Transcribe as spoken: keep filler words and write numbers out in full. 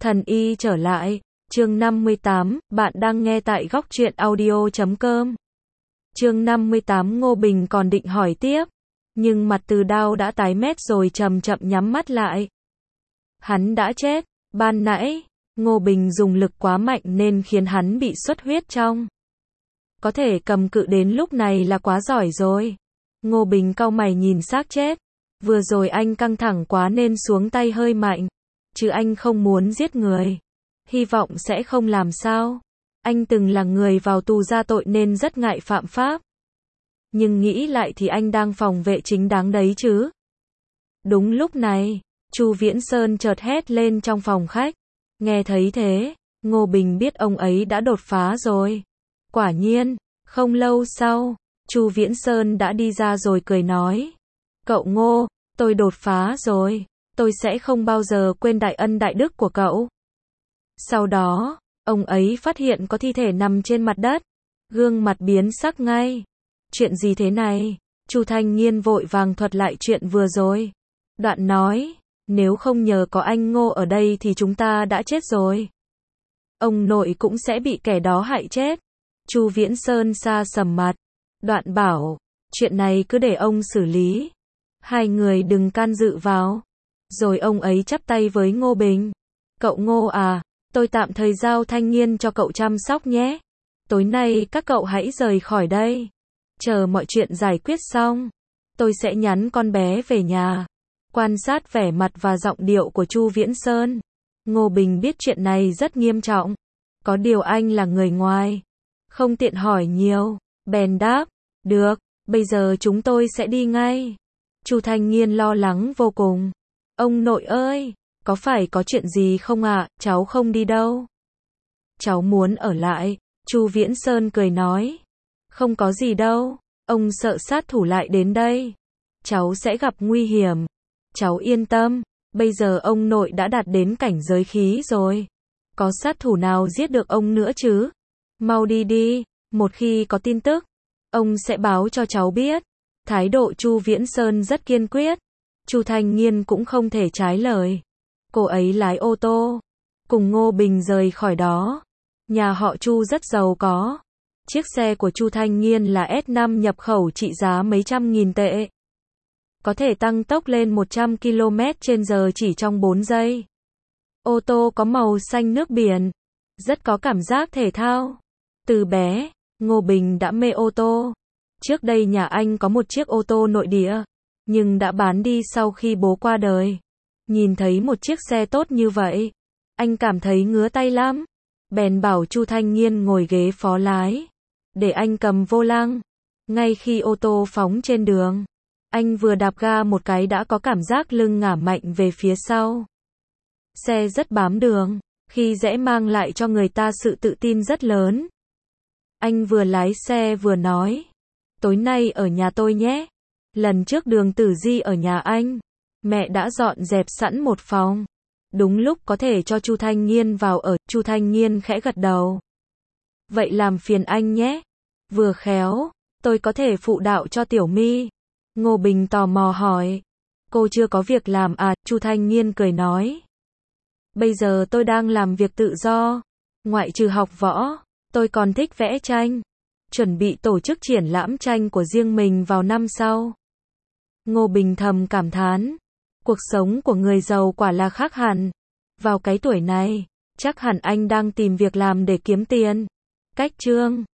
Thần y trở lại, chương năm mươi tám, bạn đang nghe tại góc truyện audio chấm com. Chương năm mươi tám Ngô Bình còn định hỏi tiếp, nhưng mặt Từ Đao đã tái mét rồi chậm chậm nhắm mắt lại. Hắn đã chết, ban nãy, Ngô Bình dùng lực quá mạnh nên khiến hắn bị xuất huyết trong. Có thể cầm cự đến lúc này là quá giỏi rồi. Ngô Bình cau mày nhìn xác chết. Vừa rồi anh căng thẳng quá nên xuống tay hơi mạnh. Chứ anh không muốn giết người. Hy vọng sẽ không làm sao. Anh từng là người vào tù ra tội nên rất ngại phạm pháp. Nhưng nghĩ lại thì anh đang phòng vệ chính đáng đấy chứ. Đúng lúc này, Chu Viễn Sơn chợt hét lên trong phòng khách. Nghe thấy thế, Ngô Bình biết ông ấy đã đột phá rồi. Quả nhiên, không lâu sau, Chu Viễn Sơn đã đi ra rồi cười nói. Cậu Ngô, tôi đột phá rồi. Tôi sẽ không bao giờ quên đại ân đại đức của cậu. Sau đó, ông ấy phát hiện có thi thể nằm trên mặt đất. Gương mặt biến sắc ngay. Chuyện gì thế này? Chu Thanh Nhiên vội vàng thuật lại chuyện vừa rồi. Đoạn nói, nếu không nhờ có anh Ngô ở đây thì chúng ta đã chết rồi. Ông nội cũng sẽ bị kẻ đó hại chết. Chu Viễn Sơn sa sầm mặt. Đoạn bảo, chuyện này cứ để ông xử lý. Hai người đừng can dự vào. Rồi ông ấy chắp tay với Ngô Bình. Cậu Ngô à, tôi tạm thời giao Thanh Nhiên cho cậu chăm sóc nhé. Tối nay các cậu hãy rời khỏi đây. Chờ mọi chuyện giải quyết xong, tôi sẽ nhắn con bé về nhà. Quan sát vẻ mặt và giọng điệu của Chu Viễn Sơn, Ngô Bình biết chuyện này rất nghiêm trọng. Có điều anh là người ngoài, không tiện hỏi nhiều. Bèn đáp, được, bây giờ chúng tôi sẽ đi ngay. Chu Thanh Nhiên lo lắng vô cùng. Ông nội ơi, có phải có chuyện gì không ạ? À? Cháu không đi đâu. Cháu muốn ở lại. Chu Viễn Sơn cười nói. Không có gì đâu, ông sợ sát thủ lại đến đây. Cháu sẽ gặp nguy hiểm. Cháu yên tâm, bây giờ ông nội đã đạt đến cảnh giới khí rồi. Có sát thủ nào giết được ông nữa chứ? Mau đi đi, một khi có tin tức, ông sẽ báo cho cháu biết. Thái độ Chu Viễn Sơn rất kiên quyết. Chu Thanh Nhiên cũng không thể trái lời. Cô ấy lái ô tô, cùng Ngô Bình rời khỏi đó. Nhà họ Chu rất giàu có. Chiếc xe của Chu Thanh Nhiên là S năm nhập khẩu trị giá mấy trăm nghìn tệ. Có thể tăng tốc lên một trăm ki lô mét trên giờ chỉ trong bốn giây. Ô tô có màu xanh nước biển, rất có cảm giác thể thao. Từ bé, Ngô Bình đã mê ô tô. Trước đây nhà anh có một chiếc ô tô nội địa, nhưng đã bán đi sau khi bố qua đời. Nhìn thấy một chiếc xe tốt như vậy, anh cảm thấy ngứa tay lắm. Bèn bảo Chu Thanh Nhiên ngồi ghế phó lái, để anh cầm vô lăng. Ngay khi ô tô phóng trên đường, anh vừa đạp ga một cái đã có cảm giác lưng ngả mạnh về phía sau. Xe rất bám đường, khi rẽ mang lại cho người ta sự tự tin rất lớn. Anh vừa lái xe vừa nói, tối nay ở nhà tôi nhé. Lần trước Đường Tử Di ở nhà anh, mẹ đã dọn dẹp sẵn một phòng. Đúng lúc có thể cho Chu Thanh Nhiên vào ở. Chu Thanh Nhiên khẽ gật đầu. Vậy làm phiền anh nhé. Vừa khéo, tôi có thể phụ đạo cho Tiểu My. Ngô Bình tò mò hỏi. Cô chưa có việc làm à? Chu Thanh Nhiên cười nói. Bây giờ tôi đang làm việc tự do. Ngoại trừ học võ, tôi còn thích vẽ tranh. Chuẩn bị tổ chức triển lãm tranh của riêng mình vào năm sau. Ngô Bình thầm cảm thán. Cuộc sống của người giàu quả là khác hẳn. Vào cái tuổi này, chắc hẳn anh đang tìm việc làm để kiếm tiền. Cách chương